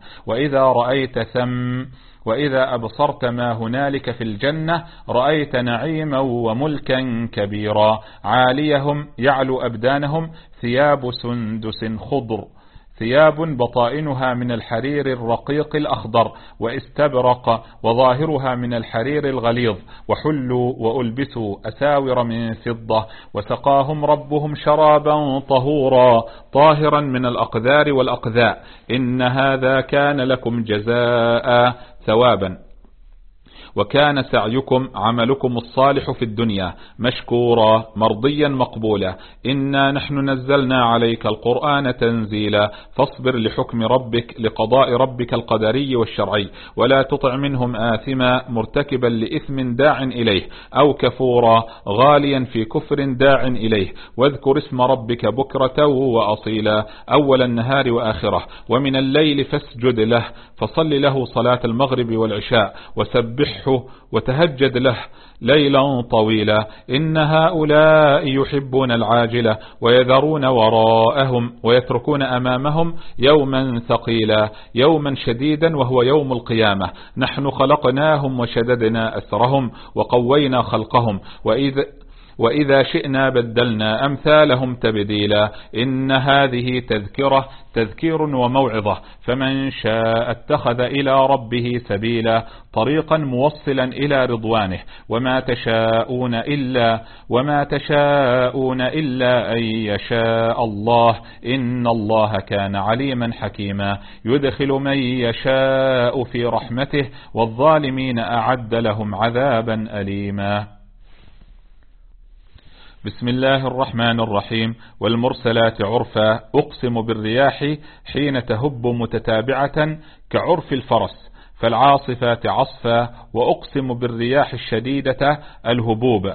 وإذا أبصرت ما هنالك في الجنة رأيت نعيما وملكا كبيرا عاليهم يعلو أبدانهم ثياب سندس خضر ثياب بطائنها من الحرير الرقيق الأخضر واستبرق وظاهرها من الحرير الغليظ وحلوا وألبسوا أساور من فضة وسقاهم ربهم شرابا طهورا طاهرا من الأقذار والأقذاء إن هذا كان لكم جزاء ثوابا وكان سعيكم عملكم الصالح في الدنيا مشكورا مرضيا مقبولا إنا نحن نزلنا عليك القرآن تنزيلا فاصبر لحكم ربك لقضاء ربك القدري والشرعي ولا تطع منهم آثما مرتكبا لإثم داع إليه أو كفورا غاليا في كفر داع إليه واذكر اسم ربك بكرة وأصيلا أول النهار وآخره ومن الليل فاسجد له فصل له صلاة المغرب والعشاء وسبح وسبحه وتهجد له ليلا طويلا. إن هؤلاء يحبون العاجلة ويذرون وراءهم ويتركون أمامهم يوما ثقيلا، يوما شديدا وهو يوم القيامة. نحن خلقناهم وشددنا أسرهم وقوينا خلقهم، وإذا شئنا بدلنا أمثالهم تبديلا. إن هذه تذكير وموعظة، فمن شاء اتخذ إلى ربه سبيلا، طريقا موصلا إلى رضوانه. وما تشاءون إلا أن يشاء الله، إن الله كان عليما حكيما. يدخل من يشاء في رحمته، والظالمين أعد لهم عذابا أليما. بسم الله الرحمن الرحيم. والمرسلات عرفا، أقسم بالرياح حين تهب متتابعة كعرف الفرس، فالعاصفات عصفا، وأقسم بالرياح الشديدة الهبوب،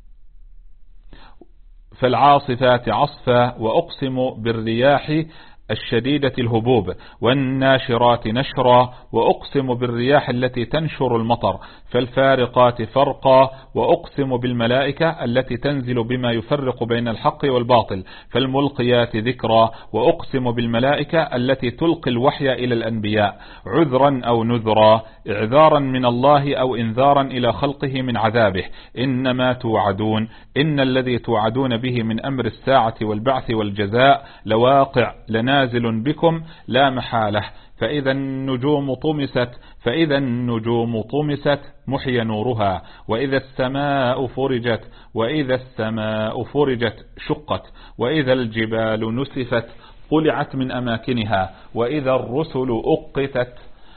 فالعاصفات عصفا، وأقسم بالرياح الشديدة الهبوب، والناشرات نشرا، وأقسم بالرياح التي تنشر المطر، فالفارقات فرقا، وأقسم بالملائكة التي تنزل بما يفرق بين الحق والباطل، فالملقيات ذكرا، وأقسم بالملائكة التي تلقي الوحي إلى الأنبياء عذرا أو نذرا، إعذارا من الله أو إنذارا إلى خلقه من عذابه. إنما توعدون، إن الذي توعدون به من أمر الساعة والبعث والجزاء لواقع، لنازل بكم لا محالة. فإذا النجوم طمست محي نورها، وإذا السماء فرجت شقت، وإذا الجبال نسفت قلعت من أماكنها، وإذا الرسل أقتت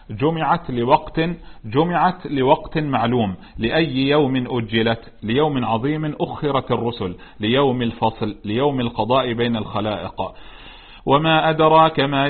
جمعت لوقت معلوم. لأي يوم أجلت؟ ليوم عظيم أخرت الرسل، ليوم الفصل، ليوم القضاء بين الخلائق. وما أدراك ما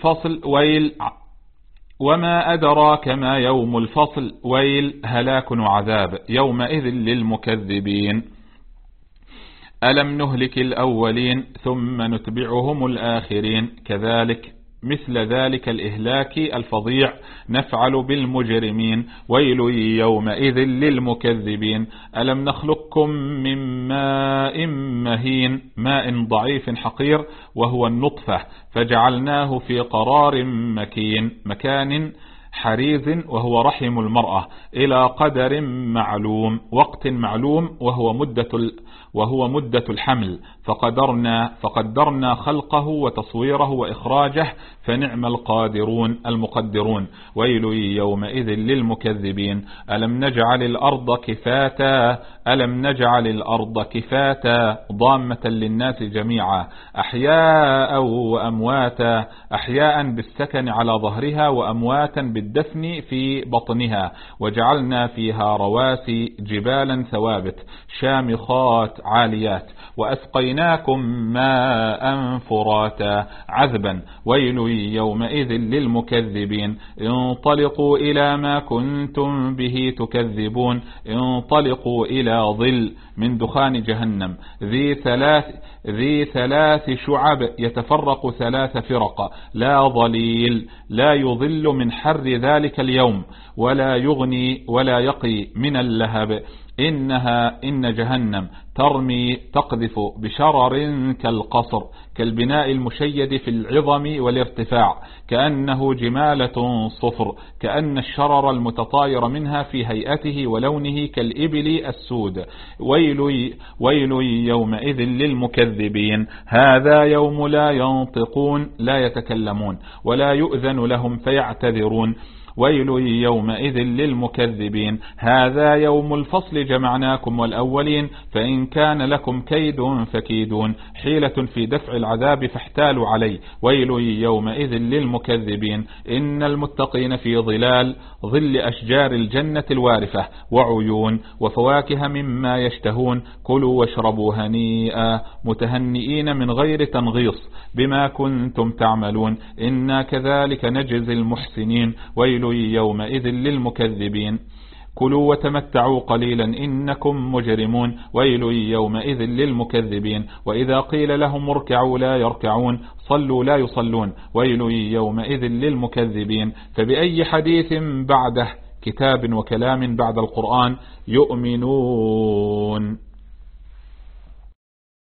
يوم الفصل، ويل هلاك وعذاب يومئذ للمكذبين. ألم نهلك الأولين ثم نتبعهم الآخرين، كذلك مثل ذلك الإهلاك الفظيع نفعل بالمجرمين. ويل يومئذ للمكذبين. ألم نخلقكم من ماء مهين، ماء ضعيف حقير وهو النطفة، فجعلناه في قرار مكان حريز وهو رحم المرأة، إلى قدر معلوم، وقت معلوم وهو مدة الحمل، فقدرنا خلقه وتصويره وإخراجه، فنعم القادرون المقدرون. ويل يومئذ للمكذبين. ألم نجعل الأرض كفاتا ضامة للناس جميعا، أحياء وأمواتا، أحياء بالسكن على ظهرها، وأمواتا بالدفن في بطنها. وجعلنا فيها رواسي جبالا ثوابت شامخات عاليات، وأسقيناكم ماء فراتا عذبا. ويل يومئذ للمكذبين. انطلقوا إلى ما كنتم به تكذبون. انطلقوا إلى ظل من دخان جهنم ذي ثلاث شعب، يتفرق 3 فرق، لا ظليل، لا يظل من حر ذلك اليوم، ولا يغني ولا يقي من اللهب. إن جهنم تقذف بشرر كالقصر، كالبناء المشيد في العظم والارتفاع، كأنه جمالة صفر، كأن الشرر المتطاير منها في هيئته ولونه كالإبل السود. ويل يومئذ للمكذبين. هذا يوم لا ينطقون، لا يتكلمون، ولا يؤذن لهم فيعتذرون. ويل يومئذ للمكذبين. هذا يوم الفصل، جمعناكم والأولين، فإن كان لكم كيد فكيدون، حيلة في دفع العذاب فاحتالوا عليه. ويل يومئذ للمكذبين. إن المتقين في ظل أشجار الجنة الوارفة، وعيون، وفواكه مما يشتهون. كلوا واشربوا هنيئا متهنئين من غير تنغيص بما كنتم تعملون، إنا كذلك نجزي المحسنين. ويل يومئذ للمكذبين. كلوا وتمتعوا قليلا إنكم مجرمون. ويل يومئذ للمكذبين. وإذا قيل لهم اركعوا لا يركعون، صلوا لا يصلون. ويل يومئذ للمكذبين. فبأي حديث بعده كتاب وكلام بعد القرآن يؤمنون.